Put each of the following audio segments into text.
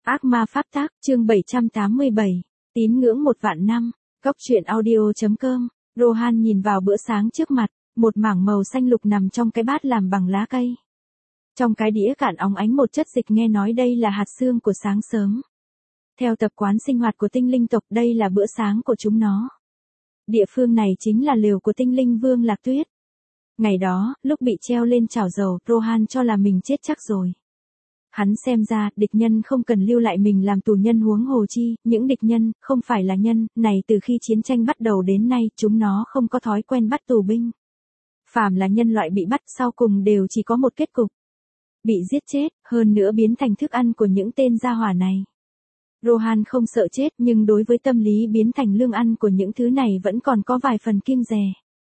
Ác ma pháp tác, chương 787. Tín ngưỡng 1.000.000 năm. Góc truyện audio.com. Rohan nhìn vào bữa sáng trước mặt, một mảng màu xanh lục nằm trong cái bát làm bằng lá cây. Trong cái đĩa cạn óng ánh một chất dịch, nghe nói đây là hạt xương của sáng sớm. Theo tập quán sinh hoạt của tinh linh tộc, đây là bữa sáng của chúng nó. Địa phương này chính là lều của tinh linh vương Lạc Tuyết. Ngày đó, lúc bị treo lên chảo dầu, Rohan cho là mình chết chắc rồi. Hắn xem ra, địch nhân không cần lưu lại mình làm tù nhân, huống hồ chi, những địch nhân, không phải là nhân, này từ khi chiến tranh bắt đầu đến nay, chúng nó không có thói quen bắt tù binh. Phàm là nhân loại bị bắt, sau cùng đều chỉ có một kết cục. Bị giết chết, hơn nữa biến thành thức ăn của những tên gia hỏa này. Rohan không sợ chết, nhưng đối với tâm lý biến thành lương ăn của những thứ này vẫn còn có vài phần kiêng dè.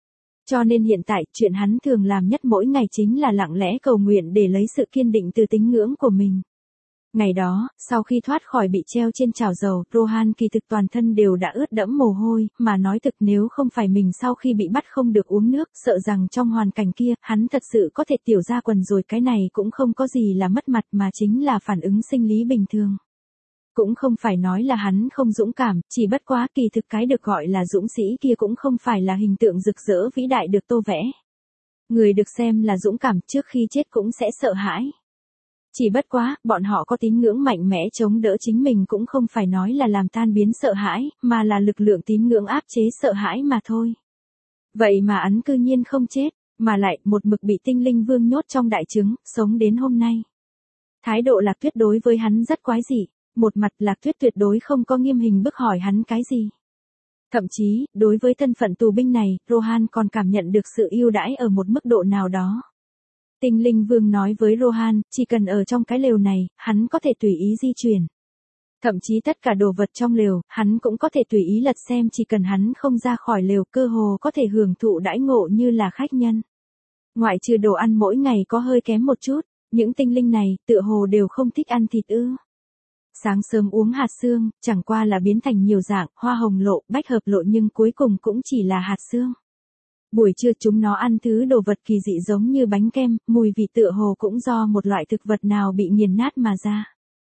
Cho nên hiện tại, chuyện hắn thường làm nhất mỗi ngày chính là lặng lẽ cầu nguyện để lấy sự kiên định từ tín ngưỡng của mình. Ngày đó, sau khi thoát khỏi bị treo trên chảo dầu, Rohan kỳ thực toàn thân đều đã ướt đẫm mồ hôi, mà nói thực nếu không phải mình sau khi bị bắt không được uống nước, sợ rằng trong hoàn cảnh kia, hắn thật sự có thể tiểu ra quần rồi. Cái này cũng không có gì là mất mặt mà chính là phản ứng sinh lý bình thường. Cũng không phải nói là hắn không dũng cảm, chỉ bất quá kỳ thực cái được gọi là dũng sĩ kia cũng không phải là hình tượng rực rỡ vĩ đại được tô vẽ. Người được xem là dũng cảm trước khi chết cũng sẽ sợ hãi. Chỉ bất quá, bọn họ có tín ngưỡng mạnh mẽ chống đỡ chính mình, cũng không phải nói là làm tan biến sợ hãi, mà là lực lượng tín ngưỡng áp chế sợ hãi mà thôi. Vậy mà hắn cư nhiên không chết, mà lại một mực bị tinh linh vương nhốt trong đại trứng, sống đến hôm nay. Thái độ Lạc Tuyết đối với hắn rất quái dị. Một mặt Lạc Tuyết tuyệt đối không có nghiêm hình bức hỏi hắn cái gì. Thậm chí, đối với thân phận tù binh này, Rohan còn cảm nhận được sự ưu đãi ở một mức độ nào đó. Tinh linh vương nói với Rohan, chỉ cần ở trong cái lều này, hắn có thể tùy ý di chuyển. Thậm chí tất cả đồ vật trong lều, hắn cũng có thể tùy ý lật xem, chỉ cần hắn không ra khỏi lều, cơ hồ có thể hưởng thụ đãi ngộ như là khách nhân. Ngoại trừ đồ ăn mỗi ngày có hơi kém một chút, những tinh linh này, tựa hồ đều không thích ăn thịt ư. Sáng sớm uống hạt xương, chẳng qua là biến thành nhiều dạng, hoa hồng lộ, bách hợp lộ, nhưng cuối cùng cũng chỉ là hạt xương. Buổi trưa chúng nó ăn thứ đồ vật kỳ dị giống như bánh kem, mùi vị tựa hồ cũng do một loại thực vật nào bị nghiền nát mà ra.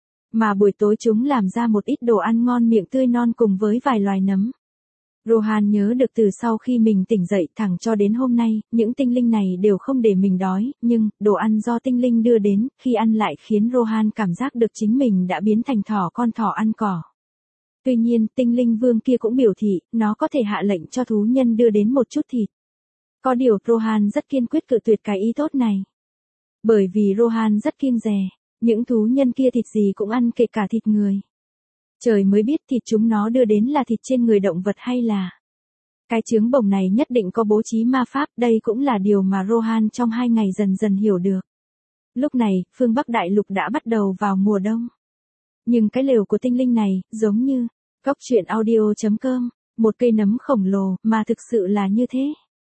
Mà buổi tối chúng làm ra một ít đồ ăn ngon miệng tươi non cùng với vài loài nấm. Rohan nhớ được từ sau khi mình tỉnh dậy thẳng cho đến hôm nay, những tinh linh này đều không để mình đói, nhưng, đồ ăn do tinh linh đưa đến, khi ăn lại khiến Rohan cảm giác được chính mình đã biến thành con thỏ ăn cỏ. Tuy nhiên, tinh linh vương kia cũng biểu thị, nó có thể hạ lệnh cho thú nhân đưa đến một chút thịt. Có điều, Rohan rất kiên quyết cự tuyệt cái ý tốt này. Bởi vì Rohan rất kiêng dè, những thú nhân kia thịt gì cũng ăn, kể cả thịt người. Trời mới biết thịt chúng nó đưa đến là thịt trên người động vật hay là cái trứng bồng này nhất định có bố trí ma pháp, đây cũng là điều mà Rohan trong 2 ngày dần dần hiểu được. Lúc này, phương Bắc Đại Lục đã bắt đầu vào mùa đông. Nhưng cái lều của tinh linh này, giống như góc truyện audio.com, một cây nấm khổng lồ, mà thực sự là như thế.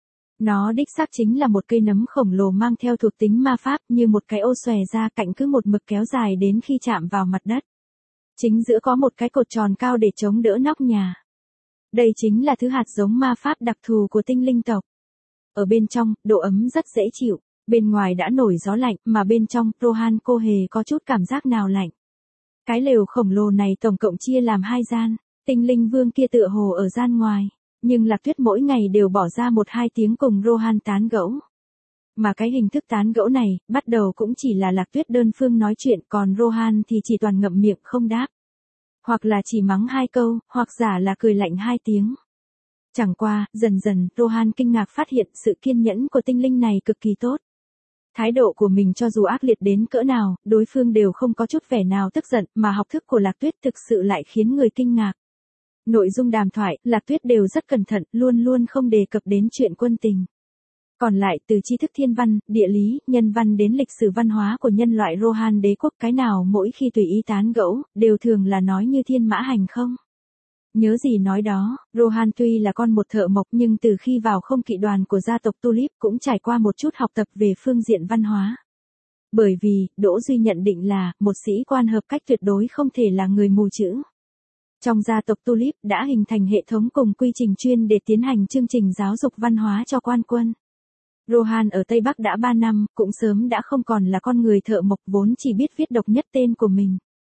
Nó đích xác chính là một cây nấm khổng lồ mang theo thuộc tính ma pháp, như một cái ô xòe ra cạnh cứ một mực kéo dài đến khi chạm vào mặt đất. Chính giữa có một cái cột tròn cao để chống đỡ nóc nhà. Đây chính là thứ hạt giống ma pháp đặc thù của tinh linh tộc. Ở bên trong, độ ấm rất dễ chịu, bên ngoài đã nổi gió lạnh, mà bên trong, Rohan cô hề có chút cảm giác nào lạnh. Cái lều khổng lồ này tổng cộng chia làm 2 gian, tinh linh vương kia tựa hồ ở gian ngoài, nhưng Lạc Tuyết mỗi ngày đều bỏ ra 1-2 tiếng cùng Rohan tán gẫu. Mà cái hình thức tán gẫu này, bắt đầu cũng chỉ là Lạc Tuyết đơn phương nói chuyện, còn Rohan thì chỉ toàn ngậm miệng không đáp. Hoặc là chỉ mắng 2 câu, hoặc giả là cười lạnh 2 tiếng. Chẳng qua, dần dần, Rohan kinh ngạc phát hiện sự kiên nhẫn của tinh linh này cực kỳ tốt. Thái độ của mình cho dù ác liệt đến cỡ nào, đối phương đều không có chút vẻ nào tức giận, mà học thức của Lạc Tuyết thực sự lại khiến người kinh ngạc. Nội dung đàm thoại, Lạc Tuyết đều rất cẩn thận, luôn luôn không đề cập đến chuyện quân tình. Còn lại, từ tri thức thiên văn, địa lý, nhân văn đến lịch sử văn hóa của nhân loại Rohan đế quốc, cái nào mỗi khi tùy ý tán gẫu, đều thường là nói như thiên mã hành không. Nhớ gì nói đó, Rohan tuy là con một thợ mộc nhưng từ khi vào không kỵ đoàn của gia tộc Tulip cũng trải qua một chút học tập về phương diện văn hóa. Bởi vì, Đỗ Duy nhận định là, một sĩ quan hợp cách tuyệt đối không thể là người mù chữ. Trong gia tộc Tulip đã hình thành hệ thống cùng quy trình chuyên để tiến hành chương trình giáo dục văn hóa cho quan quân. Rohan ở Tây Bắc đã 3 năm, cũng sớm đã không còn là con người thợ mộc vốn chỉ biết viết độc nhất tên của mình.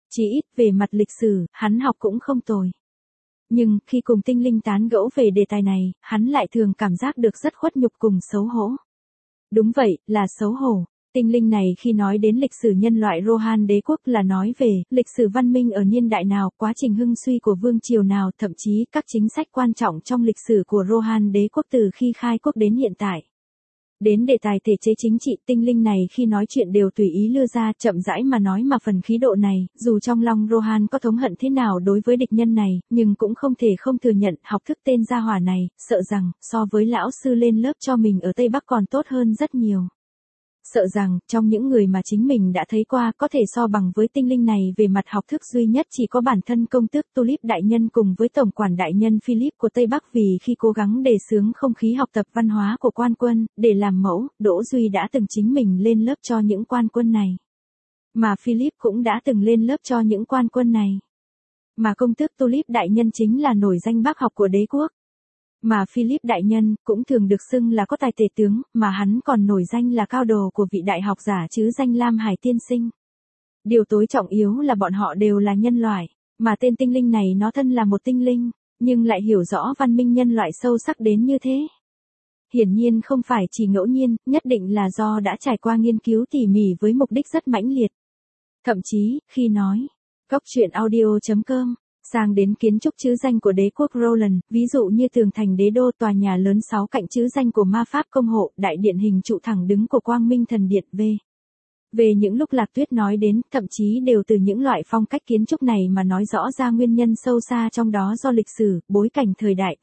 Chỉ ít về mặt lịch sử, hắn học cũng không tồi. Nhưng, khi cùng tinh linh tán gẫu về đề tài này, hắn lại thường cảm giác được rất khuất nhục cùng xấu hổ. Đúng vậy, là xấu hổ. Tinh linh này khi nói đến lịch sử nhân loại Rohan đế quốc là nói về lịch sử văn minh ở niên đại nào, quá trình hưng suy của vương triều nào, thậm chí các chính sách quan trọng trong lịch sử của Rohan đế quốc từ khi khai quốc đến hiện tại. Đến đề tài thể chế chính trị, tinh linh này khi nói chuyện đều tùy ý lưa ra, chậm rãi mà nói, mà phần khí độ này, dù trong lòng Rohan có thống hận thế nào đối với địch nhân này, nhưng cũng không thể không thừa nhận học thức tên gia hỏa này, sợ rằng, so với lão sư lên lớp cho mình ở Tây Bắc còn tốt hơn rất nhiều. Sợ rằng, trong những người mà chính mình đã thấy qua, có thể so bằng với tinh linh này về mặt học thức duy nhất chỉ có bản thân công tước Tulip đại nhân cùng với tổng quản đại nhân Philip của Tây Bắc, vì khi cố gắng đề xướng không khí học tập văn hóa của quan quân, để làm mẫu, Đỗ Duy đã từng chính mình lên lớp cho những quan quân này. Mà Philip cũng đã từng lên lớp cho những quan quân này. Mà công tước Tulip đại nhân chính là nổi danh bác học của đế quốc. Mà Philip đại nhân cũng thường được xưng là có tài tể tướng, mà hắn còn nổi danh là cao đồ của vị đại học giả chứ danh Lam Hải tiên sinh. Điều tối trọng yếu là bọn họ đều là nhân loại, mà tên tinh linh này nó thân là một tinh linh, nhưng lại hiểu rõ văn minh nhân loại sâu sắc đến như thế. Hiển nhiên không phải chỉ ngẫu nhiên, nhất định là do đã trải qua nghiên cứu tỉ mỉ với mục đích rất mãnh liệt. Thậm chí, khi nói, goctruyện.audio.com sang đến kiến trúc chữ danh của đế quốc Roland, ví dụ như tường thành đế đô, tòa nhà lớn 6 cạnh chữ danh của ma pháp công hộ, đại điện hình trụ thẳng đứng của Quang Minh Thần Điện về những lúc Lạc Tuyết nói đến, thậm chí đều từ những loại phong cách kiến trúc này mà nói rõ ra nguyên nhân sâu xa trong đó do lịch sử, bối cảnh thời đại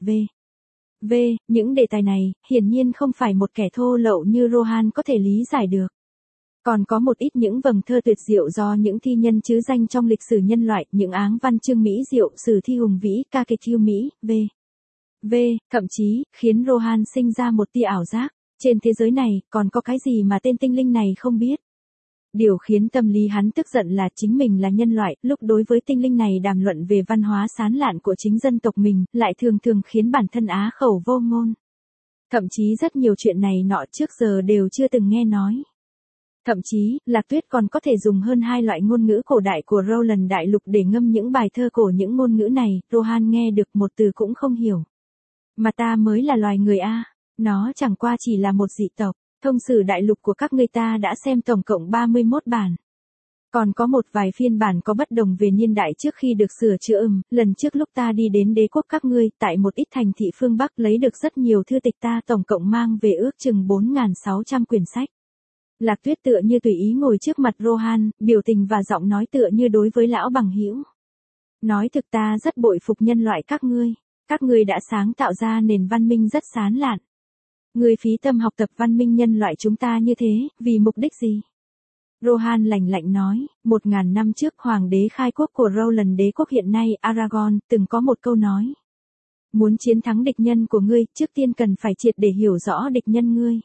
những đề tài này, hiển nhiên không phải một kẻ thô lậu như Rohan có thể lý giải được. Còn có một ít những vầng thơ tuyệt diệu do những thi nhân chứ danh trong lịch sử nhân loại, những áng văn chương mỹ diệu, sử thi hùng vĩ, ca kịch yêu mỹ, thậm chí, khiến Rohan sinh ra một tia ảo giác, trên thế giới này, còn có cái gì mà tên tinh linh này không biết. Điều khiến tâm lý hắn tức giận là chính mình là nhân loại, lúc đối với tinh linh này đàm luận về văn hóa sán lạn của chính dân tộc mình, lại thường thường khiến bản thân á khẩu vô ngôn. Thậm chí rất nhiều chuyện này nọ trước giờ đều chưa từng nghe nói. Thậm chí, Lạc Tuyết còn có thể dùng hơn 2 loại ngôn ngữ cổ đại của Roland đại lục để ngâm những bài thơ cổ, những ngôn ngữ này, Rohan nghe được một từ cũng không hiểu. Mà ta mới là loài người a, nó chẳng qua chỉ là một dị tộc, thông sử đại lục của các ngươi ta đã xem tổng cộng 31 bản. Còn có một vài phiên bản có bất đồng về niên đại trước khi được sửa chữa. Lần trước lúc ta đi đến đế quốc các ngươi, tại một ít thành thị phương Bắc lấy được rất nhiều thư tịch, ta tổng cộng mang về ước chừng 4.600 quyển sách. Lạc Tuyết tựa như tùy ý ngồi trước mặt Rohan, biểu tình và giọng nói tựa như đối với lão bằng hữu. Nói thực, ta rất bội phục nhân loại các ngươi đã sáng tạo ra nền văn minh rất sán lạn. Ngươi phí tâm học tập văn minh nhân loại chúng ta như thế, vì mục đích gì? Rohan lạnh lạnh nói, 1000 năm trước hoàng đế khai quốc của Roland đế quốc hiện nay Aragon, từng có một câu nói. Muốn chiến thắng địch nhân của ngươi, trước tiên cần phải triệt để hiểu rõ địch nhân ngươi.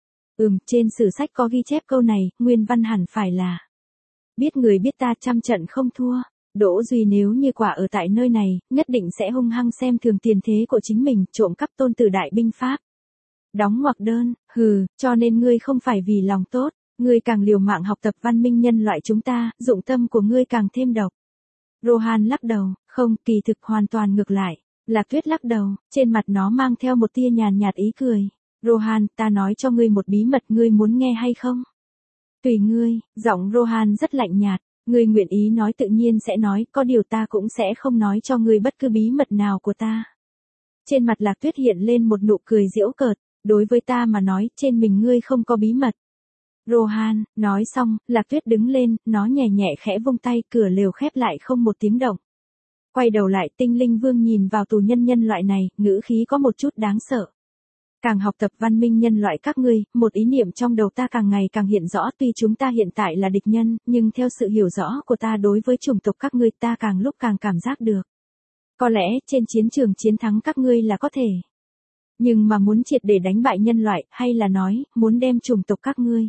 Trên sử sách có ghi chép câu này, nguyên văn hẳn phải là: biết người biết ta, trăm trận không thua. Đỗ Duy nếu như quả ở tại nơi này, nhất định sẽ hung hăng xem thường tiền thế của chính mình, trộm cắp tôn tử đại binh Pháp. Đóng ngoặc đơn, cho nên ngươi không phải vì lòng tốt, ngươi càng liều mạng học tập văn minh nhân loại chúng ta, dụng tâm của ngươi càng thêm độc. Rohan lắc đầu, không, kỳ thực hoàn toàn ngược lại. Lạc Tuyết lắc đầu, trên mặt nó mang theo một tia nhàn nhạt ý cười. Rohan, ta nói cho ngươi một bí mật, ngươi muốn nghe hay không? Tùy ngươi, giọng Rohan rất lạnh nhạt, ngươi nguyện ý nói tự nhiên sẽ nói, có điều ta cũng sẽ không nói cho ngươi bất cứ bí mật nào của ta. Trên mặt Lạc Tuyết hiện lên một nụ cười giễu cợt, đối với ta mà nói, trên mình ngươi không có bí mật. Rohan, nói xong, Lạc Tuyết đứng lên, nó nhẹ nhẹ khẽ vung tay, cửa lều khép lại không một tiếng động. Quay đầu lại, tinh linh vương nhìn vào tù nhân loại này, ngữ khí có một chút đáng sợ. Càng học tập văn minh nhân loại các ngươi, một ý niệm trong đầu ta càng ngày càng hiện rõ, tuy chúng ta hiện tại là địch nhân, nhưng theo sự hiểu rõ của ta đối với chủng tộc các ngươi, ta càng lúc càng cảm giác được. Có lẽ, trên chiến trường chiến thắng các ngươi là có thể. Nhưng mà muốn triệt để đánh bại nhân loại, hay là nói, muốn đem chủng tộc các ngươi.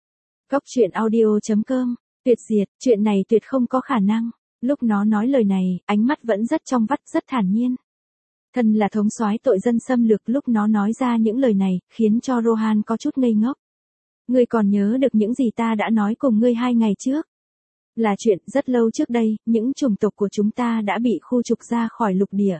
Goctruyện.audio.com, tuyệt diệt, chuyện này tuyệt không có khả năng. Lúc nó nói lời này, ánh mắt vẫn rất trong vắt, rất thản nhiên. Thân là thống soái tội dân xâm lược, lúc nó nói ra những lời này, khiến cho Rohan có chút ngây ngốc. Ngươi còn nhớ được những gì ta đã nói cùng ngươi 2 ngày trước? Là chuyện rất lâu trước đây, những chủng tộc của chúng ta đã bị khu trục ra khỏi lục địa.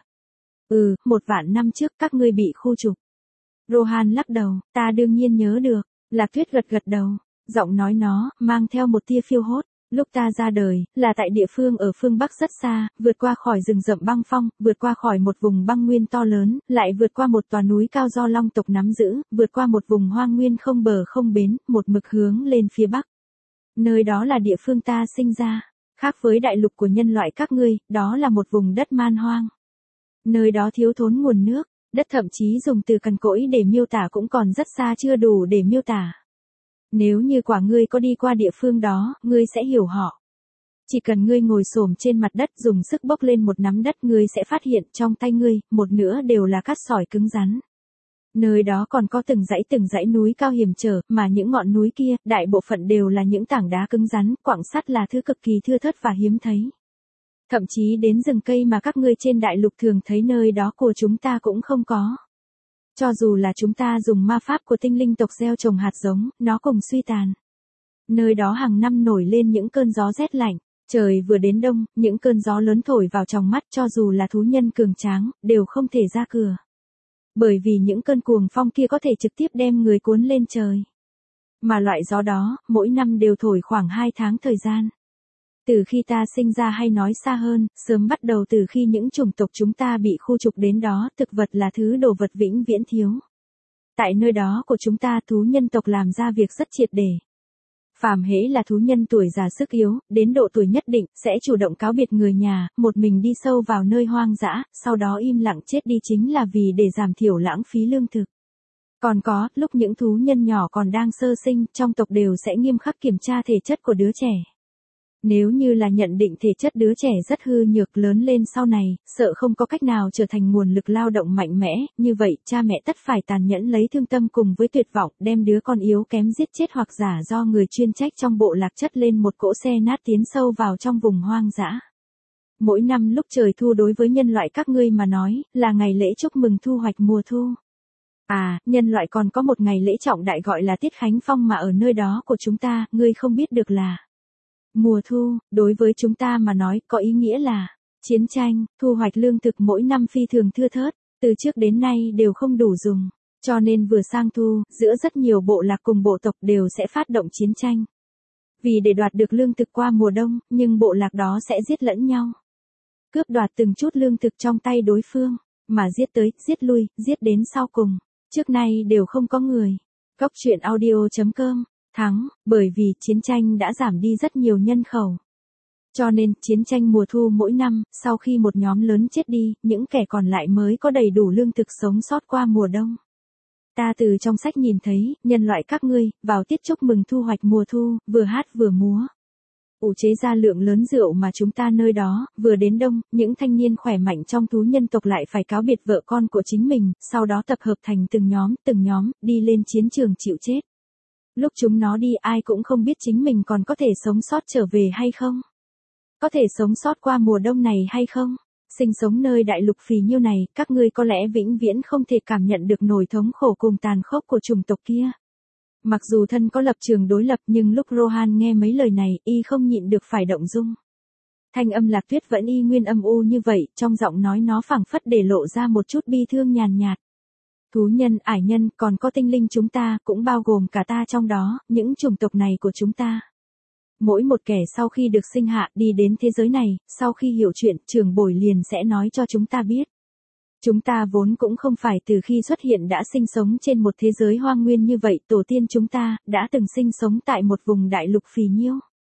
1 vạn năm trước các ngươi bị khu trục. Rohan lắc đầu, ta đương nhiên nhớ được. Lạc Tuyết gật gật đầu, giọng nói nó mang theo một tia phiêu hốt. Lúc ta ra đời, là tại địa phương ở phương Bắc rất xa, vượt qua khỏi rừng rậm băng phong, vượt qua khỏi một vùng băng nguyên to lớn, lại vượt qua một tòa núi cao do long tộc nắm giữ, vượt qua một vùng hoang nguyên không bờ không bến, một mực hướng lên phía Bắc. Nơi đó là địa phương ta sinh ra. Khác với đại lục của nhân loại các ngươi, đó là một vùng đất man hoang. Nơi đó thiếu thốn nguồn nước, đất thậm chí dùng từ cằn cỗi để miêu tả cũng còn rất xa chưa đủ để miêu tả. Nếu như quả ngươi có đi qua địa phương đó, ngươi sẽ hiểu họ. Chỉ cần ngươi ngồi xổm trên mặt đất dùng sức bốc lên một nắm đất, ngươi sẽ phát hiện trong tay ngươi, một nửa đều là cát sỏi cứng rắn. Nơi đó còn có từng dãy núi cao hiểm trở, mà những ngọn núi kia, đại bộ phận đều là những tảng đá cứng rắn, quặng sắt là thứ cực kỳ thưa thớt và hiếm thấy. Thậm chí đến rừng cây mà các ngươi trên đại lục thường thấy nơi đó của chúng ta cũng không có. Cho dù là chúng ta dùng ma pháp của tinh linh tộc gieo trồng hạt giống, nó cùng suy tàn. Nơi đó hàng năm nổi lên những cơn gió rét lạnh, trời vừa đến đông, những cơn gió lớn thổi vào trong mắt cho dù là thú nhân cường tráng, đều không thể ra cửa. Bởi vì những cơn cuồng phong kia có thể trực tiếp đem người cuốn lên trời. Mà loại gió đó, mỗi năm đều thổi khoảng 2 tháng thời gian. Từ khi ta sinh ra hay nói xa hơn, sớm bắt đầu từ khi những chủng tộc chúng ta bị khu trục đến đó, thực vật là thứ đồ vật vĩnh viễn thiếu. Tại nơi đó của chúng ta thú nhân tộc làm ra việc rất triệt để. Phàm hễ là thú nhân tuổi già sức yếu, đến độ tuổi nhất định, sẽ chủ động cáo biệt người nhà, một mình đi sâu vào nơi hoang dã, sau đó im lặng chết đi chính là vì để giảm thiểu lãng phí lương thực. Còn có, lúc những thú nhân nhỏ còn đang sơ sinh, trong tộc đều sẽ nghiêm khắc kiểm tra thể chất của đứa trẻ. Nếu như là nhận định thể chất đứa trẻ rất hư nhược lớn lên sau này, sợ không có cách nào trở thành nguồn lực lao động mạnh mẽ, như vậy cha mẹ tất phải tàn nhẫn lấy thương tâm cùng với tuyệt vọng đem đứa con yếu kém giết chết hoặc giả do người chuyên trách trong bộ lạc chất lên một cỗ xe nát tiến sâu vào trong vùng hoang dã. Mỗi năm lúc trời thu đối với nhân loại các ngươi mà nói, là ngày lễ chúc mừng thu hoạch mùa thu. Nhân loại còn có một ngày lễ trọng đại gọi là Tiết Khánh Phong mà ở nơi đó của chúng ta, ngươi không biết được là mùa thu, đối với chúng ta mà nói, có ý nghĩa là chiến tranh, thu hoạch lương thực mỗi năm phi thường thưa thớt, từ trước đến nay đều không đủ dùng, cho nên vừa sang thu, giữa rất nhiều bộ lạc cùng bộ tộc đều sẽ phát động chiến tranh. Vì để đoạt được lương thực qua mùa đông, nhưng bộ lạc đó sẽ giết lẫn nhau. Cướp đoạt từng chút lương thực trong tay đối phương, mà giết tới, giết lui, giết đến sau cùng, trước nay đều không có người. Góc truyện audio.com thắng, bởi vì chiến tranh đã giảm đi rất nhiều nhân khẩu. Cho nên, chiến tranh mùa thu mỗi năm, sau khi một nhóm lớn chết đi, những kẻ còn lại mới có đầy đủ lương thực sống sót qua mùa đông. Ta từ trong sách nhìn thấy, nhân loại các ngươi, vào tiết chúc mừng thu hoạch mùa thu, vừa hát vừa múa. Ủ chế ra lượng lớn rượu mà chúng ta nơi đó, vừa đến đông, những thanh niên khỏe mạnh trong thú nhân tộc lại phải cáo biệt vợ con của chính mình, sau đó tập hợp thành từng nhóm, đi lên chiến trường chịu chết. Lúc chúng nó đi ai cũng không biết chính mình còn có thể sống sót trở về hay không. Có thể sống sót qua mùa đông này hay không. Sinh sống nơi đại lục phì nhiêu này, các ngươi có lẽ vĩnh viễn không thể cảm nhận được nỗi thống khổ cùng tàn khốc của chủng tộc kia. Mặc dù thân có lập trường đối lập nhưng lúc Rohan nghe mấy lời này, y không nhịn được phải động dung. Thanh âm Lạc Tuyết vẫn y nguyên âm u như vậy, trong giọng nói nó phảng phất để lộ ra một chút bi thương nhàn nhạt. Thú nhân, ải nhân, còn có tinh linh chúng ta, cũng bao gồm cả ta trong đó, những chủng tộc này của chúng ta. Mỗi một kẻ sau khi được sinh hạ đi đến thế giới này, sau khi hiểu chuyện, trưởng bồi liền sẽ nói cho chúng ta biết. Chúng ta vốn cũng không phải từ khi xuất hiện đã sinh sống trên một thế giới hoang nguyên như vậy, tổ tiên chúng ta đã từng sinh sống tại một vùng đại lục phì nhiêu.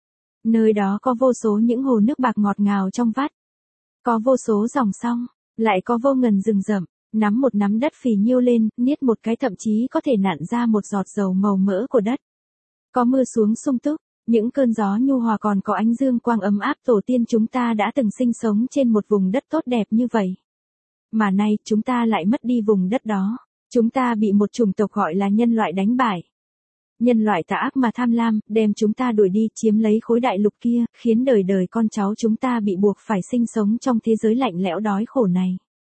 Nơi đó có vô số những hồ nước bạc ngọt ngào trong vắt. Có vô số dòng sông, lại có vô ngần rừng rậm. Nắm một nắm đất phì nhiêu lên, niết một cái thậm chí có thể nặn ra một giọt dầu màu mỡ của đất. Có mưa xuống sung túc, những cơn gió nhu hòa còn có ánh dương quang ấm áp tổ tiên chúng ta đã từng sinh sống trên một vùng đất tốt đẹp như vậy. Mà nay chúng ta lại mất đi vùng đất đó. Chúng ta bị một chủng tộc gọi là nhân loại đánh bại. Nhân loại tà ác mà tham lam, đem chúng ta đuổi đi, chiếm lấy khối đại lục kia, khiến đời đời con cháu chúng ta bị buộc phải sinh sống trong thế giới lạnh lẽo đói khổ này.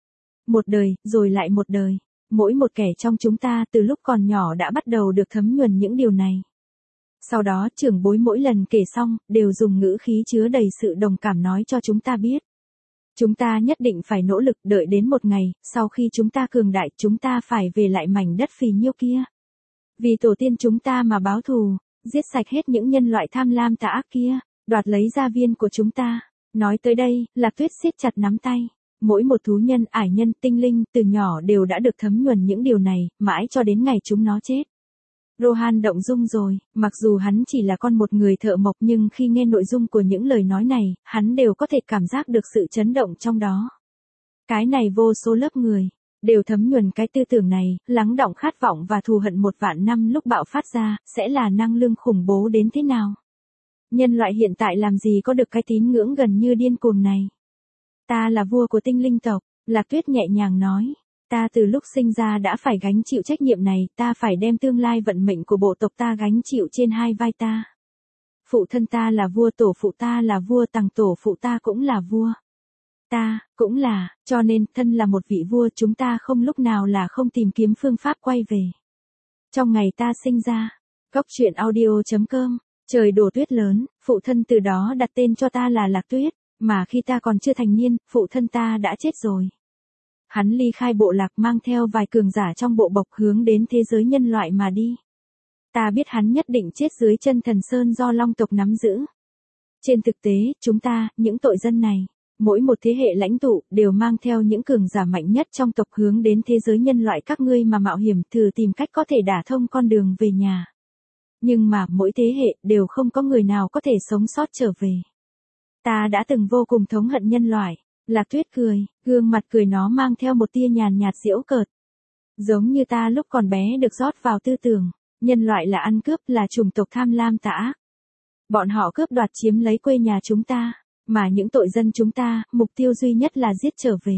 Một đời, rồi lại một đời. Mỗi một kẻ trong chúng ta từ lúc còn nhỏ đã bắt đầu được thấm nhuần những điều này. Sau đó trưởng bối mỗi lần kể xong, đều dùng ngữ khí chứa đầy sự đồng cảm nói cho chúng ta biết. Chúng ta nhất định phải nỗ lực đợi đến một ngày, sau khi chúng ta cường đại chúng ta phải về lại mảnh đất phì nhiêu kia. Vì tổ tiên chúng ta mà báo thù, giết sạch hết những nhân loại tham lam tà ác kia, đoạt lấy gia viên của chúng ta. Nói tới đây, Lạc Tuyết siết chặt nắm tay. Mỗi một thú nhân, ải nhân, tinh linh, từ nhỏ đều đã được thấm nhuần những điều này, mãi cho đến ngày chúng nó chết. Rohan động dung rồi, mặc dù hắn chỉ là con một người thợ mộc nhưng khi nghe nội dung của những lời nói này, hắn đều có thể cảm giác được sự chấn động trong đó. Cái này vô số lớp người, đều thấm nhuần cái tư tưởng này, lắng đọng khát vọng và thù hận 1.000 năm lúc bạo phát ra, sẽ là năng lượng khủng bố đến thế nào. Nhân loại hiện tại làm gì có được cái tín ngưỡng gần như điên cuồng này. Ta là vua của tinh linh tộc, Lạc Tuyết nhẹ nhàng nói. Ta từ lúc sinh ra đã phải gánh chịu trách nhiệm này, ta phải đem tương lai vận mệnh của bộ tộc ta gánh chịu trên hai vai ta. Phụ thân ta là vua, tổ phụ ta là vua, tằng tổ phụ ta cũng là vua. Ta, cũng là, cho nên, thân là một vị vua chúng ta không lúc nào là không tìm kiếm phương pháp quay về. Trong ngày ta sinh ra, Góc truyện audio.com, trời đổ tuyết lớn, phụ thân từ đó đặt tên cho ta là Lạc Tuyết, mà khi ta còn chưa thành niên, phụ thân ta đã chết rồi. Hắn ly khai bộ lạc mang theo vài cường giả trong bộ bộc hướng đến thế giới nhân loại mà đi. Ta biết hắn nhất định chết dưới chân thần sơn do long tộc nắm giữ. Trên thực tế, chúng ta, những tội dân này, mỗi một thế hệ lãnh tụ đều mang theo những cường giả mạnh nhất trong tộc hướng đến thế giới nhân loại các ngươi mà mạo hiểm thử tìm cách có thể đả thông con đường về nhà. Nhưng mà mỗi thế hệ đều không có người nào có thể sống sót trở về. Ta đã từng vô cùng thống hận nhân loại. Lạc Tuyết cười, gương mặt cười nó mang theo một tia nhàn nhạt giễu cợt. Giống như ta lúc còn bé được rót vào tư tưởng, nhân loại là ăn cướp, là chủng tộc tham lam tà ác. Bọn họ cướp đoạt chiếm lấy quê nhà chúng ta, mà những tội dân chúng ta, mục tiêu duy nhất là giết trở về.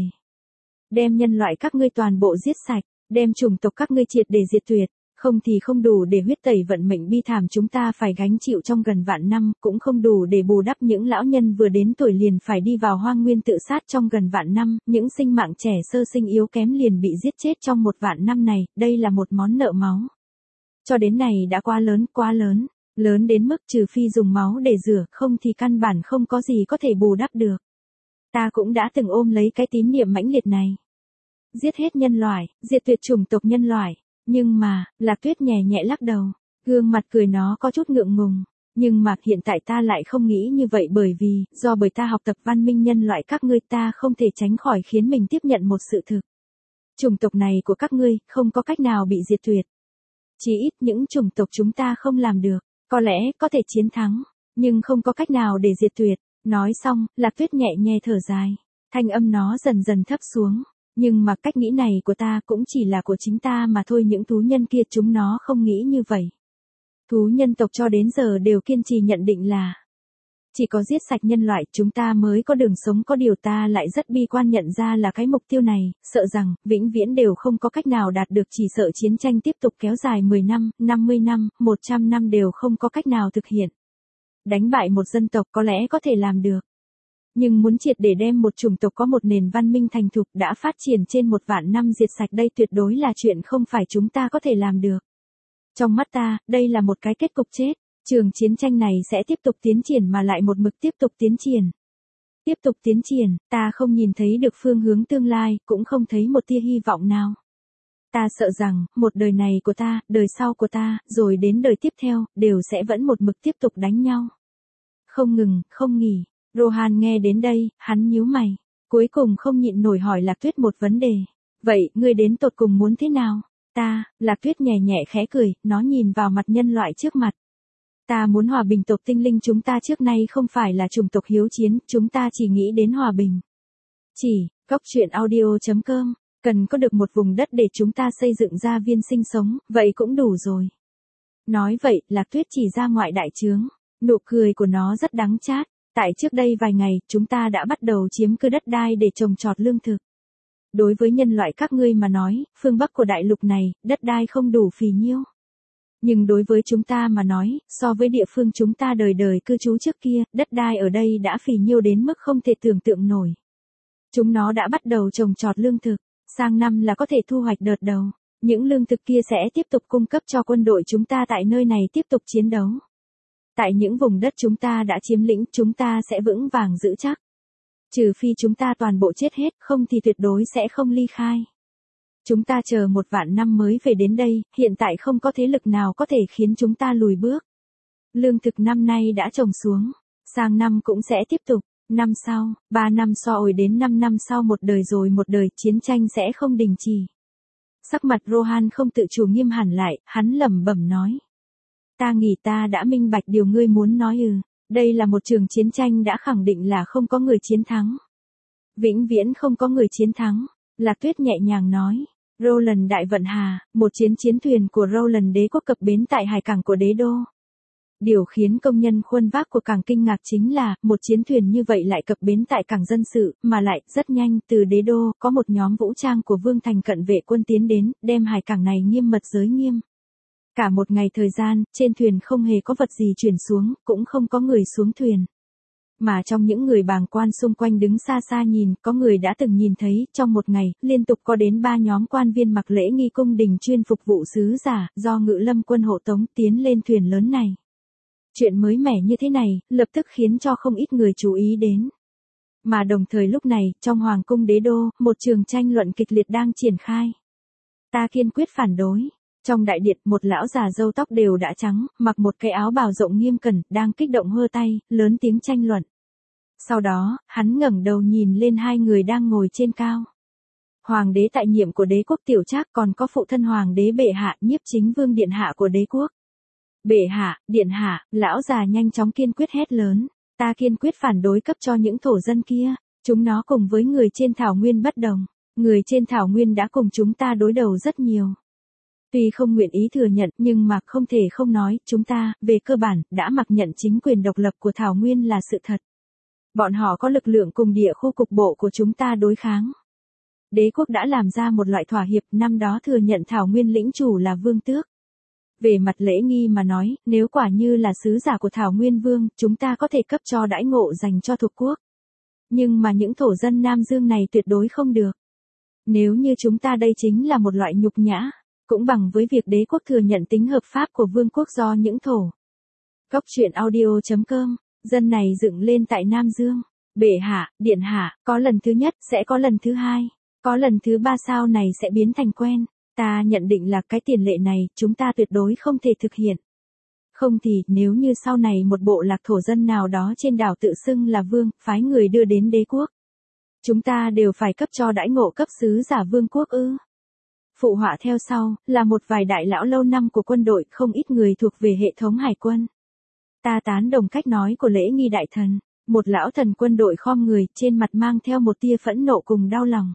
Đem nhân loại các ngươi toàn bộ giết sạch, đem chủng tộc các ngươi triệt để diệt tuyệt. Không thì không đủ để huyết tẩy vận mệnh bi thảm chúng ta phải gánh chịu trong gần vạn năm, cũng không đủ để bù đắp những lão nhân vừa đến tuổi liền phải đi vào hoang nguyên tự sát trong gần vạn năm, những sinh mạng trẻ sơ sinh yếu kém liền bị giết chết trong 1.000 năm này, đây là một món nợ máu. Cho đến này đã quá lớn, lớn đến mức trừ phi dùng máu để rửa, không thì căn bản không có gì có thể bù đắp được. Ta cũng đã từng ôm lấy cái tín niệm mãnh liệt này. Giết hết nhân loại, diệt tuyệt chủng tộc nhân loại. Nhưng mà, Lạc Tuyết nhẹ nhẹ lắc đầu, gương mặt cười nó có chút ngượng ngùng. Nhưng mà hiện tại ta lại không nghĩ như vậy bởi vì, bởi ta học tập văn minh nhân loại các ngươi ta không thể tránh khỏi khiến mình tiếp nhận một sự thực. Chủng tộc này của các ngươi không có cách nào bị diệt tuyệt. Chỉ ít những chủng tộc chúng ta không làm được, có lẽ có thể chiến thắng, nhưng không có cách nào để diệt tuyệt. Nói xong, Lạc Tuyết nhẹ nhẹ thở dài, thanh âm nó dần dần thấp xuống. Nhưng mà cách nghĩ này của ta cũng chỉ là của chính ta mà thôi, những thú nhân kia chúng nó không nghĩ như vậy. Thú nhân tộc cho đến giờ đều kiên trì nhận định là chỉ có giết sạch nhân loại chúng ta mới có đường sống, có điều ta lại rất bi quan nhận ra là cái mục tiêu này, sợ rằng vĩnh viễn đều không có cách nào đạt được, chỉ sợ chiến tranh tiếp tục kéo dài 10 năm, 50 năm, 100 năm đều không có cách nào thực hiện. Đánh bại một dân tộc có lẽ có thể làm được. Nhưng muốn triệt để đem một chủng tộc có một nền văn minh thành thục đã phát triển trên 1.000 năm diệt sạch đây tuyệt đối là chuyện không phải chúng ta có thể làm được. Trong mắt ta, đây là một cái kết cục chết. Trường chiến tranh này sẽ tiếp tục tiến triển mà lại một mực tiếp tục tiến triển. Tiếp tục tiến triển, ta không nhìn thấy được phương hướng tương lai, cũng không thấy một tia hy vọng nào. Ta sợ rằng, một đời này của ta, đời sau của ta, rồi đến đời tiếp theo, đều sẽ vẫn một mực tiếp tục đánh nhau. Không ngừng, không nghỉ. Rohan nghe đến đây, hắn nhíu mày. Cuối cùng không nhịn nổi hỏi Lạc Tuyết một vấn đề. Vậy, ngươi đến tột cùng muốn thế nào? Ta, Lạc Tuyết nhẹ nhẹ khẽ cười, nó nhìn vào mặt nhân loại trước mặt. Ta muốn hòa bình, tộc tinh linh chúng ta trước nay không phải là chủng tộc hiếu chiến, chúng ta chỉ nghĩ đến hòa bình. Góc truyện audio.com, cần có được một vùng đất để chúng ta xây dựng gia viên sinh sống, vậy cũng đủ rồi. Nói vậy, Lạc Tuyết chỉ ra ngoại đại trướng, nụ cười của nó rất đắng chát. Tại trước đây vài ngày, chúng ta đã bắt đầu chiếm cứ đất đai để trồng trọt lương thực. Đối với nhân loại các ngươi mà nói, phương Bắc của đại lục này, đất đai không đủ phì nhiêu. Nhưng đối với chúng ta mà nói, so với địa phương chúng ta đời đời cư trú trước kia, đất đai ở đây đã phì nhiêu đến mức không thể tưởng tượng nổi. Chúng nó đã bắt đầu trồng trọt lương thực, sang năm là có thể thu hoạch đợt đầu. Những lương thực kia sẽ tiếp tục cung cấp cho quân đội chúng ta tại nơi này tiếp tục chiến đấu. Tại những vùng đất chúng ta đã chiếm lĩnh, chúng ta sẽ vững vàng giữ chắc. Trừ phi chúng ta toàn bộ chết hết, không thì tuyệt đối sẽ không ly khai. Chúng ta chờ 1 vạn năm mới về đến đây, hiện tại không có thế lực nào có thể khiến chúng ta lùi bước. Lương thực năm nay đã trồng xuống, sang năm cũng sẽ tiếp tục, năm sau, 3 năm rồi đến 5 năm sau một đời rồi một đời, chiến tranh sẽ không đình chỉ. Sắc mặt Rohan không tự chủ nghiêm hẳn lại, hắn lẩm bẩm nói. Ta nghĩ ta đã minh bạch điều ngươi muốn nói đây là một trường chiến tranh đã khẳng định là không có người chiến thắng. Vĩnh viễn không có người chiến thắng, Lạc Tuyết nhẹ nhàng nói. Roland đại vận hà, một chiến thuyền của Roland đế quốc cập bến tại hải cảng của đế đô. Điều khiến công nhân khuân vác của cảng kinh ngạc chính là, một chiến thuyền như vậy lại cập bến tại cảng dân sự, mà lại, rất nhanh, từ đế đô, có một nhóm vũ trang của Vương Thành cận vệ quân tiến đến, đem hải cảng này nghiêm mật giới nghiêm. Cả một ngày thời gian, trên thuyền không hề có vật gì chuyển xuống, cũng không có người xuống thuyền. Mà trong những người bàng quan xung quanh đứng xa xa nhìn, có người đã từng nhìn thấy, trong một ngày, liên tục có đến 3 nhóm quan viên mặc lễ nghi cung đình chuyên phục vụ sứ giả, do Ngự Lâm quân hộ tống tiến lên thuyền lớn này. Chuyện mới mẻ như thế này, lập tức khiến cho không ít người chú ý đến. Mà đồng thời lúc này, trong Hoàng cung đế đô, một trường tranh luận kịch liệt đang triển khai. Ta kiên quyết phản đối. Trong đại điện, một lão già râu tóc đều đã trắng, mặc một cái áo bào rộng nghiêm cẩn, đang kích động hơ tay, lớn tiếng tranh luận. Sau đó, hắn ngẩng đầu nhìn lên 2 người đang ngồi trên cao. Hoàng đế tại nhiệm của đế quốc Tiểu Trác, còn có phụ thân hoàng đế bệ hạ, Nhiếp Chính Vương điện hạ của đế quốc. Bệ hạ, điện hạ, lão già nhanh chóng kiên quyết hét lớn. Ta kiên quyết phản đối cấp cho những thổ dân kia. Chúng nó cùng với người trên thảo nguyên bất đồng. Người trên thảo nguyên đã cùng chúng ta đối đầu rất nhiều. Tuy không nguyện ý thừa nhận, nhưng mà không thể không nói, chúng ta, về cơ bản, đã mặc nhận chính quyền độc lập của thảo nguyên là sự thật. Bọn họ có lực lượng cùng địa khu cục bộ của chúng ta đối kháng. Đế quốc đã làm ra một loại thỏa hiệp, năm đó thừa nhận thảo nguyên lĩnh chủ là vương tước. Về mặt lễ nghi mà nói, nếu quả như là sứ giả của thảo nguyên vương, chúng ta có thể cấp cho đãi ngộ dành cho thuộc quốc. Nhưng mà những thổ dân Nam Dương này tuyệt đối không được. Nếu như chúng ta đây chính là một loại nhục nhã, cũng bằng với việc đế quốc thừa nhận tính hợp pháp của vương quốc do những thổ. Góc truyện audio.com, dân này dựng lên tại Nam Dương. Bệ hạ, điện hạ, có lần thứ nhất, sẽ có lần thứ hai, có lần thứ 3 sau này sẽ biến thành quen. Ta nhận định là cái tiền lệ này, chúng ta tuyệt đối không thể thực hiện. Không thì, nếu như sau này một bộ lạc thổ dân nào đó trên đảo tự xưng là vương, phái người đưa đến đế quốc. Chúng ta đều phải cấp cho đãi ngộ cấp sứ giả vương quốc ư. Phụ họa theo sau, là một vài đại lão lâu năm của quân đội, không ít người thuộc về hệ thống hải quân. Ta tán đồng cách nói của lễ nghi đại thần. Một lão thần quân đội khom người, trên mặt mang theo một tia phẫn nộ cùng đau lòng.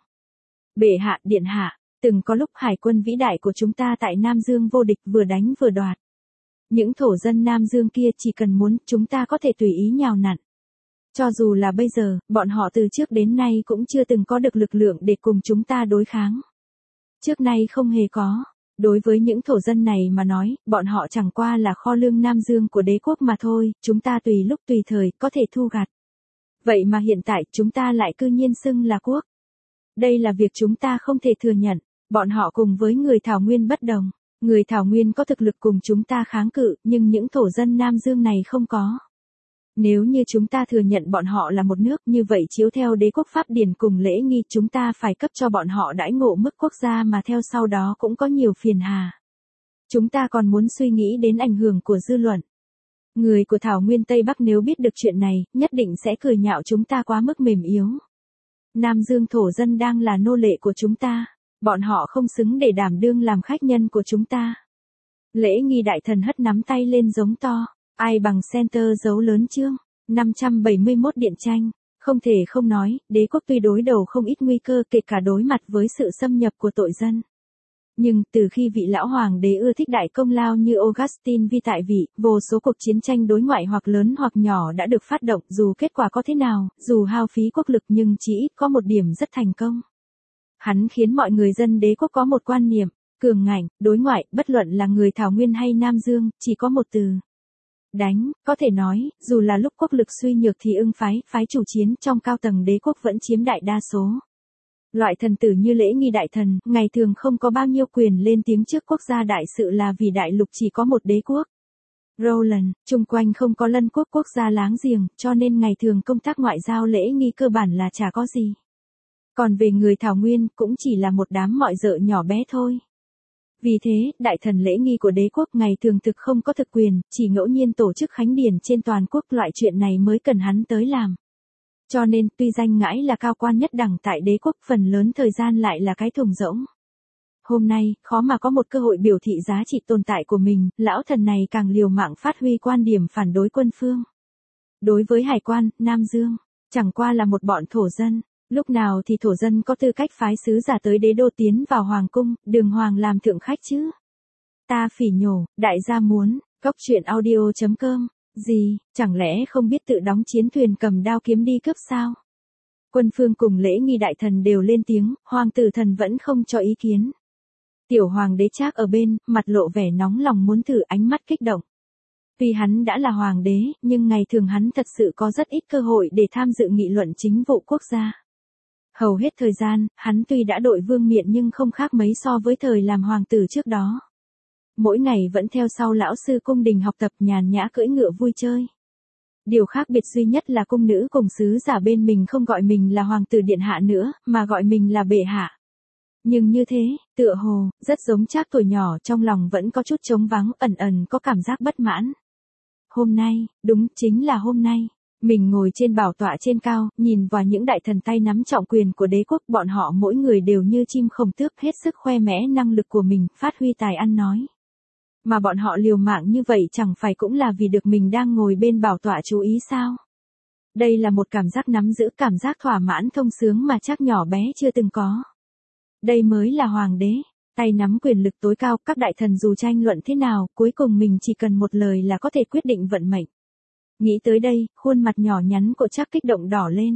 Bệ hạ, điện hạ, từng có lúc hải quân vĩ đại của chúng ta tại Nam Dương vô địch, vừa đánh vừa đoạt. Những thổ dân Nam Dương kia chỉ cần muốn, chúng ta có thể tùy ý nhào nặn. Cho dù là bây giờ, bọn họ từ trước đến nay cũng chưa từng có được lực lượng để cùng chúng ta đối kháng. Trước nay không hề có. Đối với những thổ dân này mà nói, bọn họ chẳng qua là kho lương Nam Dương của đế quốc mà thôi, chúng ta tùy lúc tùy thời có thể thu gặt. Vậy mà hiện tại chúng ta lại cư nhiên xưng là quốc. Đây là việc chúng ta không thể thừa nhận. Bọn họ cùng với người Thảo Nguyên bất đồng. Người Thảo Nguyên có thực lực cùng chúng ta kháng cự, nhưng những thổ dân Nam Dương này không có. Nếu như chúng ta thừa nhận bọn họ là một nước, như vậy chiếu theo đế quốc pháp điển cùng lễ nghi, chúng ta phải cấp cho bọn họ đãi ngộ mức quốc gia, mà theo sau đó cũng có nhiều phiền hà. Chúng ta còn muốn suy nghĩ đến ảnh hưởng của dư luận. Người của Thảo Nguyên Tây Bắc nếu biết được chuyện này, nhất định sẽ cười nhạo chúng ta quá mức mềm yếu. Nam Dương thổ dân đang là nô lệ của chúng ta. Bọn họ không xứng để đảm đương làm khách nhân của chúng ta. Lễ nghi đại thần hất nắm tay lên giống to. Ai bằng center dấu lớn chương. 571 điện tranh. Không thể không nói, đế quốc tuy đối đầu không ít nguy cơ, kể cả đối mặt với sự xâm nhập của tội dân. Nhưng, từ khi vị lão hoàng đế ưa thích đại công lao như Augustin Vi tại vị, vô số cuộc chiến tranh đối ngoại hoặc lớn hoặc nhỏ đã được phát động, dù kết quả có thế nào, dù hao phí quốc lực nhưng chỉ ít có một điểm rất thành công. Hắn khiến mọi người dân đế quốc có một quan niệm, cường ngạnh, đối ngoại, bất luận là người Thảo Nguyên hay Nam Dương, chỉ có một từ. Đánh, có thể nói, dù là lúc quốc lực suy nhược thì phái chủ chiến trong cao tầng đế quốc vẫn chiếm đại đa số. Loại thần tử như lễ nghi đại thần, ngày thường không có bao nhiêu quyền lên tiếng trước quốc gia đại sự là vì đại lục chỉ có một đế quốc. Roland, chung quanh không có lân quốc quốc gia láng giềng, cho nên ngày thường công tác ngoại giao lễ nghi cơ bản là chả có gì. Còn về người Thảo Nguyên, cũng chỉ là một đám mọi dợ nhỏ bé thôi. Vì thế, đại thần lễ nghi của đế quốc ngày thường thực không có thực quyền, chỉ ngẫu nhiên tổ chức khánh điển trên toàn quốc, loại chuyện này mới cần hắn tới làm. Cho nên, tuy danh ngãi là cao quan nhất đẳng tại đế quốc, phần lớn thời gian lại là cái thùng rỗng. Hôm nay, khó mà có một cơ hội biểu thị giá trị tồn tại của mình, lão thần này càng liều mạng phát huy quan điểm phản đối quân phương. Đối với hải quan, Nam Dương, chẳng qua là một bọn thổ dân. Lúc nào thì thổ dân có tư cách phái sứ giả tới đế đô tiến vào hoàng cung, đường hoàng làm thượng khách chứ? Ta phỉ nhổ, đại gia muốn, cốc truyện audio.com, gì, chẳng lẽ không biết tự đóng chiến thuyền cầm đao kiếm đi cướp sao? Quân phương cùng lễ nghi đại thần đều lên tiếng, hoàng tử thần vẫn không cho ý kiến. Tiểu hoàng đế Trác ở bên, mặt lộ vẻ nóng lòng muốn thử, ánh mắt kích động. Tuy hắn đã là hoàng đế, nhưng ngày thường hắn thật sự có rất ít cơ hội để tham dự nghị luận chính vụ quốc gia. Hầu hết thời gian, hắn tuy đã đội vương miện nhưng không khác mấy so với thời làm hoàng tử trước đó. Mỗi ngày vẫn theo sau lão sư cung đình học tập, nhàn nhã cưỡi ngựa vui chơi. Điều khác biệt duy nhất là cung nữ cùng sứ giả bên mình không gọi mình là hoàng tử điện hạ nữa, mà gọi mình là bệ hạ. Nhưng như thế, tựa hồ, rất giống Trác tuổi nhỏ, trong lòng vẫn có chút trống vắng, ẩn ẩn có cảm giác bất mãn. Hôm nay, đúng chính là hôm nay. Mình ngồi trên bảo tọa trên cao, nhìn vào những đại thần tay nắm trọng quyền của đế quốc, bọn họ mỗi người đều như chim không tước, hết sức khoe mẽ năng lực của mình, phát huy tài ăn nói. Mà bọn họ liều mạng như vậy chẳng phải cũng là vì được mình đang ngồi bên bảo tọa chú ý sao? Đây là một cảm giác nắm giữ, cảm giác thỏa mãn thông sướng mà Trác nhỏ bé chưa từng có. Đây mới là hoàng đế, tay nắm quyền lực tối cao, các đại thần dù tranh luận thế nào, cuối cùng mình chỉ cần một lời là có thể quyết định vận mệnh. Nghĩ tới đây, khuôn mặt nhỏ nhắn của Trác kích động đỏ lên.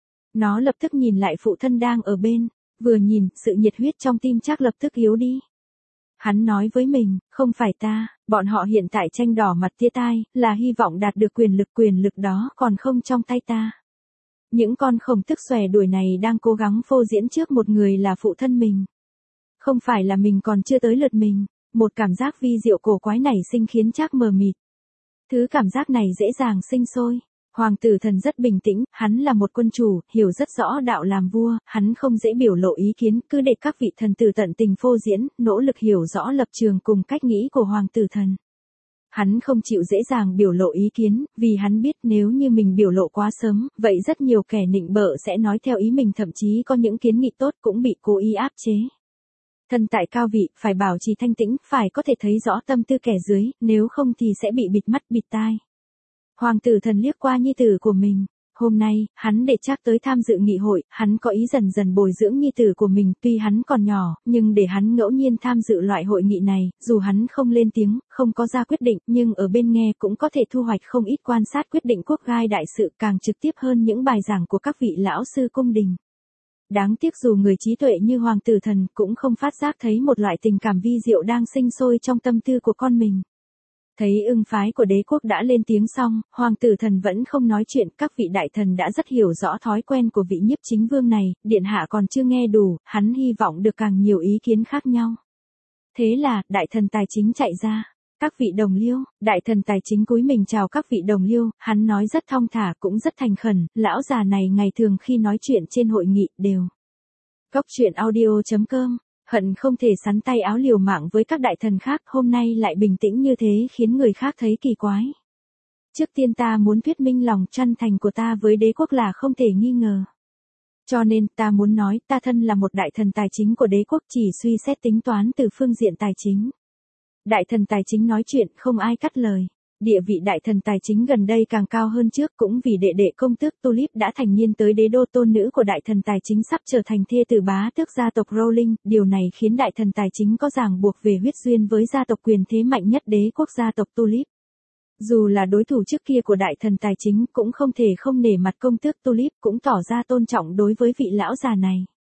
Nó lập tức nhìn lại phụ thân đang ở bên, vừa nhìn, sự nhiệt huyết trong tim Trác lập tức yếu đi. Hắn nói với mình, không phải ta, bọn họ hiện tại tranh đỏ mặt tía tai, là hy vọng đạt được quyền lực đó còn không trong tay ta. Những con khổng tức xòe đuổi này đang cố gắng phô diễn trước một người là phụ thân mình. Không phải là mình còn chưa tới lượt mình, một cảm giác vi diệu cổ quái nảy sinh khiến Trác mờ mịt. Thứ cảm giác này dễ dàng sinh sôi. Hoàng tử thần rất bình tĩnh, hắn là một quân chủ, hiểu rất rõ đạo làm vua, hắn không dễ biểu lộ ý kiến, cứ để các vị thần tử tận tình phô diễn, nỗ lực hiểu rõ lập trường cùng cách nghĩ của hoàng tử thần. Hắn không chịu dễ dàng biểu lộ ý kiến, vì hắn biết nếu như mình biểu lộ quá sớm, vậy rất nhiều kẻ nịnh bợ sẽ nói theo ý mình, thậm chí có những kiến nghị tốt cũng bị cố ý áp chế. Thân tại cao vị, phải bảo trì thanh tĩnh, phải có thể thấy rõ tâm tư kẻ dưới, nếu không thì sẽ bị bịt mắt bịt tai. Hoàng tử thần liếc qua nhi tử của mình. Hôm nay, hắn để Trác tới tham dự nghị hội, hắn có ý dần dần bồi dưỡng nhi tử của mình, tuy hắn còn nhỏ, nhưng để hắn ngẫu nhiên tham dự loại hội nghị này, dù hắn không lên tiếng, không có ra quyết định, nhưng ở bên nghe cũng có thể thu hoạch không ít quan sát quyết định quốc gai đại sự, càng trực tiếp hơn những bài giảng của các vị lão sư cung đình. Đáng tiếc dù người trí tuệ như hoàng tử thần cũng không phát giác thấy một loại tình cảm vi diệu đang sinh sôi trong tâm tư của con mình. Thấy ưng phái của đế quốc đã lên tiếng xong, hoàng tử thần vẫn không nói chuyện, các vị đại thần đã rất hiểu rõ thói quen của vị nhiếp chính vương này, điện hạ còn chưa nghe đủ, hắn hy vọng được càng nhiều ý kiến khác nhau. Thế là, đại thần tài chính chạy ra. Các vị đồng liêu, đại thần tài chính cúi mình chào các vị đồng liêu, hắn nói rất thong thả cũng rất thành khẩn, lão già này ngày thường khi nói chuyện trên hội nghị đều. Cốc truyện audio.com, hận không thể sắn tay áo liều mạng với các đại thần khác, hôm nay lại bình tĩnh như thế khiến người khác thấy kỳ quái. Trước tiên ta muốn thuyết minh lòng chân thành của ta với đế quốc là không thể nghi ngờ. Cho nên, ta muốn nói, ta thân là một đại thần tài chính của đế quốc, chỉ suy xét tính toán từ phương diện tài chính. Đại thần tài chính nói chuyện, không ai cắt lời. Địa vị đại thần tài chính gần đây càng cao hơn trước, cũng vì đệ đệ công tước Tulip đã thành niên tới đế đô, tôn nữ của đại thần tài chính sắp trở thành thê tử bá tước gia tộc Rowling, điều này khiến đại thần tài chính có ràng buộc về huyết duyên với gia tộc quyền thế mạnh nhất đế quốc gia tộc Tulip. Dù là đối thủ trước kia của đại thần tài chính cũng không thể không nể mặt công tước Tulip, cũng tỏ ra tôn trọng đối với vị lão già này.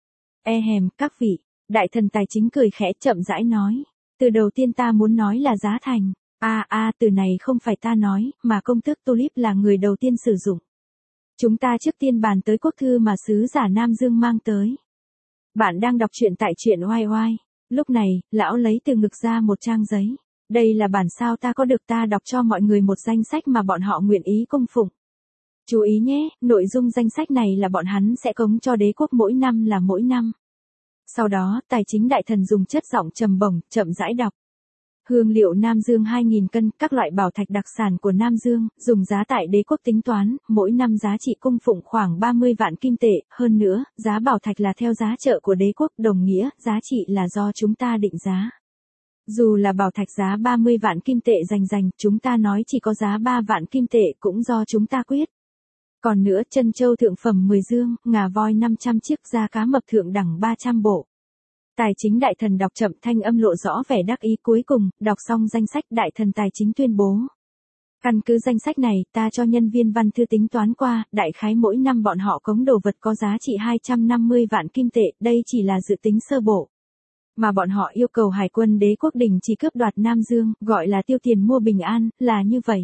Các vị, đại thần tài chính cười khẽ chậm rãi nói. Từ đầu tiên ta muốn nói là giá thành. Từ này không phải ta nói, mà công tước Tulip là người đầu tiên sử dụng. Chúng ta trước tiên bàn tới quốc thư mà sứ giả Nam Dương mang tới. Bạn đang đọc truyện tại truyện oai oai. Lúc này, lão lấy từ ngực ra một trang giấy. Đây là bản sao ta có được, ta đọc cho mọi người một danh sách mà bọn họ nguyện ý cung phụng. Chú ý nhé, nội dung danh sách này là bọn hắn sẽ cống cho đế quốc mỗi năm là mỗi năm. Sau đó, tài chính đại thần dùng chất giọng trầm bổng, chậm rãi đọc. Hương liệu Nam Dương 2.000 cân, các loại bảo thạch đặc sản của Nam Dương, dùng giá tại đế quốc tính toán, mỗi năm giá trị cung phụng khoảng 30 vạn kim tệ, hơn nữa, giá bảo thạch là theo giá chợ của đế quốc, đồng nghĩa, giá trị là do chúng ta định giá. Dù là bảo thạch giá 30 vạn kim tệ dành, chúng ta nói chỉ có giá 3 vạn kim tệ cũng do chúng ta quyết. Còn nữa, trân châu thượng phẩm 10 dương, ngà voi 500 chiếc, da cá mập thượng đẳng 300 bộ. Tài chính đại thần đọc chậm, thanh âm lộ rõ vẻ đắc ý. Cuối cùng, đọc xong danh sách, đại thần tài chính tuyên bố. Căn cứ danh sách này, ta cho nhân viên văn thư tính toán qua, đại khái mỗi năm bọn họ cống đồ vật có giá trị 250 vạn kim tệ, đây chỉ là dự tính sơ bộ. Mà bọn họ yêu cầu hải quân đế quốc đình chỉ cướp đoạt Nam Dương, gọi là tiêu tiền mua bình an, là như vậy.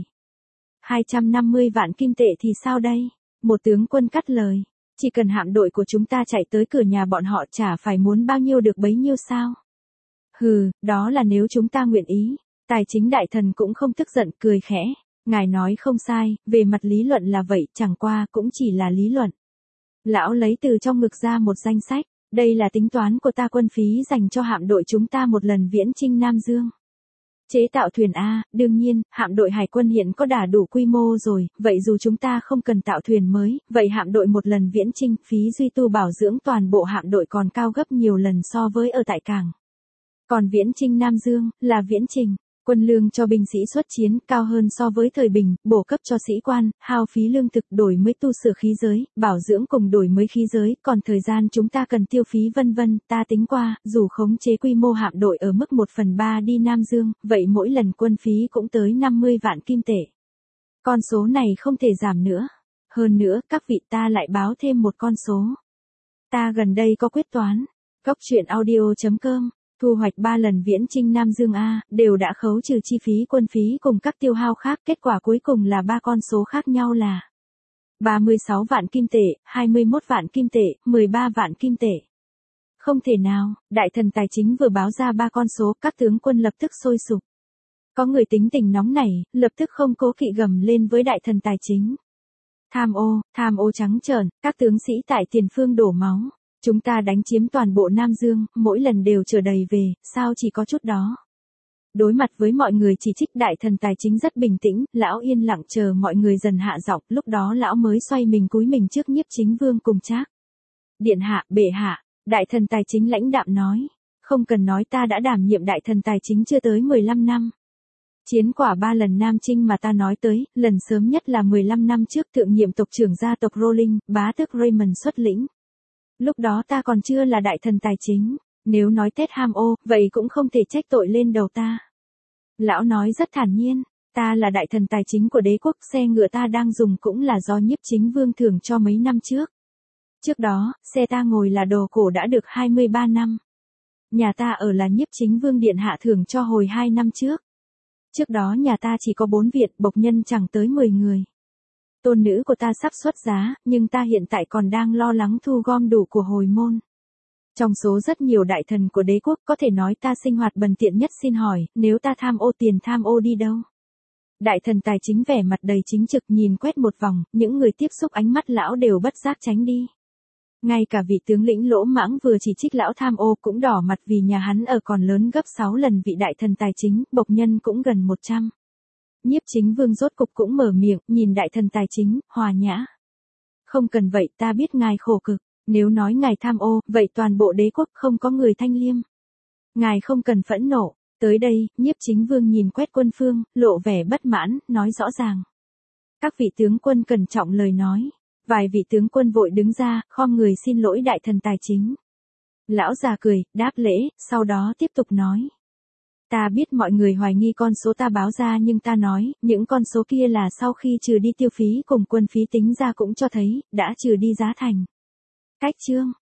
250 vạn kim tệ thì sao đây? Một tướng quân cắt lời. Chỉ cần hạm đội của chúng ta chạy tới cửa nhà bọn họ chả phải muốn bao nhiêu được bấy nhiêu sao? Hừ, đó là nếu chúng ta nguyện ý. Tài chính đại thần cũng không tức giận, cười khẽ. Ngài nói không sai, về mặt lý luận là vậy, chẳng qua cũng chỉ là lý luận. Lão lấy từ trong ngực ra một danh sách. Đây là tính toán của ta, quân phí dành cho hạm đội chúng ta một lần viễn chinh Nam Dương. Chế tạo thuyền A, đương nhiên, hạm đội hải quân hiện có đã đủ quy mô rồi, vậy dù chúng ta không cần tạo thuyền mới, vậy hạm đội một lần viễn chinh, phí duy tu bảo dưỡng toàn bộ hạm đội còn cao gấp nhiều lần so với ở tại cảng. Còn viễn chinh Nam Dương, là viễn trình. Quân lương cho binh sĩ xuất chiến cao hơn so với thời bình, bổ cấp cho sĩ quan, hao phí lương thực, đổi mới tu sửa khí giới, bảo dưỡng cùng đổi mới khí giới, còn thời gian chúng ta cần tiêu phí vân vân, ta tính qua, dù khống chế quy mô hạm đội ở mức 1/3 đi Nam Dương, vậy mỗi lần quân phí cũng tới 50 vạn kim tệ. Con số này không thể giảm nữa. Hơn nữa, các vị, ta lại báo thêm một con số. Ta gần đây có quyết toán. Góc truyện audio.com. Thu hoạch 3 lần viễn chinh Nam Dương A, đều đã khấu trừ chi phí quân phí cùng các tiêu hao khác, kết quả cuối cùng là 3 con số khác nhau là 36 vạn kim tệ, 21 vạn kim tệ, 13 vạn kim tệ. Không thể nào, đại thần tài chính vừa báo ra 3 con số, các tướng quân lập tức sôi sục. Có người tính tình nóng nảy, lập tức không cố kỵ gầm lên với đại thần tài chính. Tham ô trắng trợn, các tướng sĩ tại tiền phương đổ máu. Chúng ta đánh chiếm toàn bộ Nam Dương, mỗi lần đều chở đầy về, sao chỉ có chút đó. Đối mặt với mọi người chỉ trích, đại thần tài chính rất bình tĩnh, lão yên lặng chờ mọi người dần hạ giọng, lúc đó lão mới xoay mình cúi mình trước Nhiếp Chính Vương cùng Trác. Điện hạ, bệ hạ, đại thần tài chính lãnh đạm nói, không cần nói, ta đã đảm nhiệm đại thần tài chính chưa tới 15 năm. Chiến quả 3 lần Nam Chinh mà ta nói tới, lần sớm nhất là 15 năm trước, thượng nhiệm tộc trưởng gia tộc Rolling, bá tước Raymond xuất lĩnh. Lúc đó ta còn chưa là đại thần tài chính, nếu nói Tết ham ô, vậy cũng không thể trách tội lên đầu ta. Lão nói rất thản nhiên, ta là đại thần tài chính của đế quốc, xe ngựa ta đang dùng cũng là do Nhiếp Chính Vương thưởng cho mấy năm trước. Trước đó, xe ta ngồi là đồ cổ đã được 23 năm. Nhà ta ở là Nhiếp Chính Vương điện hạ thưởng cho hồi 2 năm trước. Trước đó nhà ta chỉ có 4 viện, bộc nhân chẳng tới 10 người. Tôn nữ của ta sắp xuất giá, nhưng ta hiện tại còn đang lo lắng thu gom đủ của hồi môn. Trong số rất nhiều đại thần của đế quốc, có thể nói ta sinh hoạt bần tiện nhất, xin hỏi, nếu ta tham ô tiền, tham ô đi đâu? Đại thần tài chính vẻ mặt đầy chính trực, nhìn quét một vòng, những người tiếp xúc ánh mắt lão đều bất giác tránh đi. Ngay cả vị tướng lĩnh Lỗ Mãng vừa chỉ trích lão tham ô cũng đỏ mặt, vì nhà hắn ở còn lớn gấp 6 lần vị đại thần tài chính, bộc nhân cũng gần 100. Nhiếp Chính Vương rốt cục cũng mở miệng, nhìn đại thần tài chính, hòa nhã. Không cần vậy, ta biết ngài khổ cực, nếu nói ngài tham ô, vậy toàn bộ đế quốc không có người thanh liêm. Ngài không cần phẫn nộ, tới đây, Nhiếp Chính Vương nhìn quét quân phương, lộ vẻ bất mãn, nói rõ ràng. Các vị tướng quân cẩn trọng lời nói, vài vị tướng quân vội đứng ra, khom người xin lỗi đại thần tài chính. Lão già cười, đáp lễ, sau đó tiếp tục nói. Ta biết mọi người hoài nghi con số ta báo ra, nhưng ta nói, những con số kia là sau khi trừ đi tiêu phí cùng quân phí tính ra, cũng cho thấy, đã trừ đi giá thành. Cách chương,